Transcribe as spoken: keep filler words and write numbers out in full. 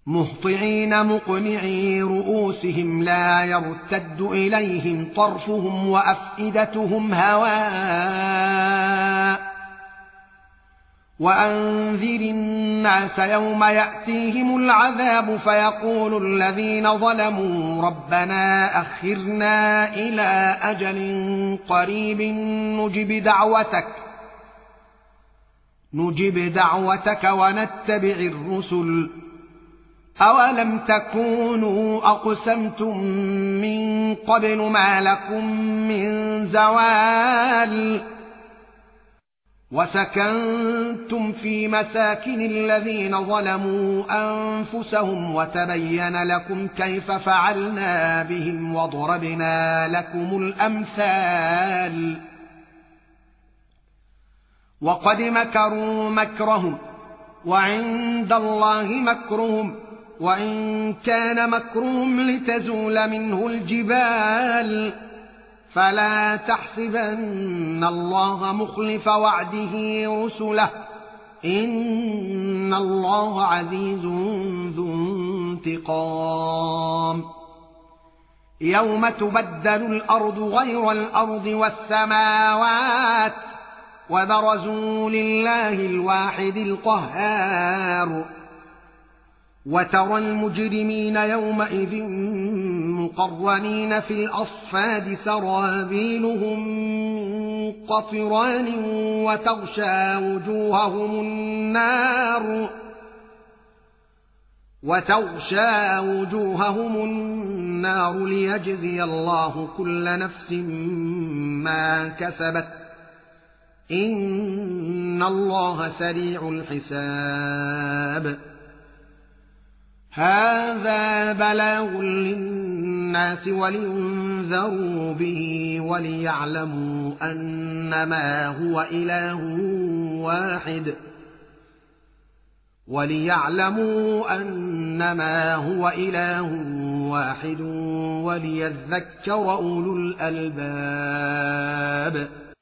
مهطعين مقنعي رؤوسهم لا يرتد إليهم طرفهم وأفئدتهم هواء وأنذر الناس يوم يأتيهم العذاب فيقول الذين ظلموا ربنا أخرنا إلى أجل قريب نجب دعوتك نجب دعوتك ونتبع الرسل أولم تكونوا أقسمتم من قبل ما لكم من زوال وسكنتم في مساكن الذين ظلموا أنفسهم وتبين لكم كيف فعلنا بهم وضربنا لكم الأمثال وقد مكروا مكرهم وعند الله مكرهم وإن كان مكرهم لتزول منه الجبال فلا تحسبن الله مخلف وعده رسله إن الله عزيز ذو انتقام يوم تبدل الأرض غير الأرض والسماوات وبرزوا لله الواحد القهار وترى المجرمين يومئذ مقرنين في الأصفاد سرابيلهم من قطران وتغشى وجوههم النار وتغشى وجوههم النار ليجزي الله كل نفس ما كسبت إن الله سريع الحساب هذا بلاغ للناس ولينذروا به وليعلموا أنما هو إله واحد وليعلموا أنما هو إله واحد وليذكر أولو الألباب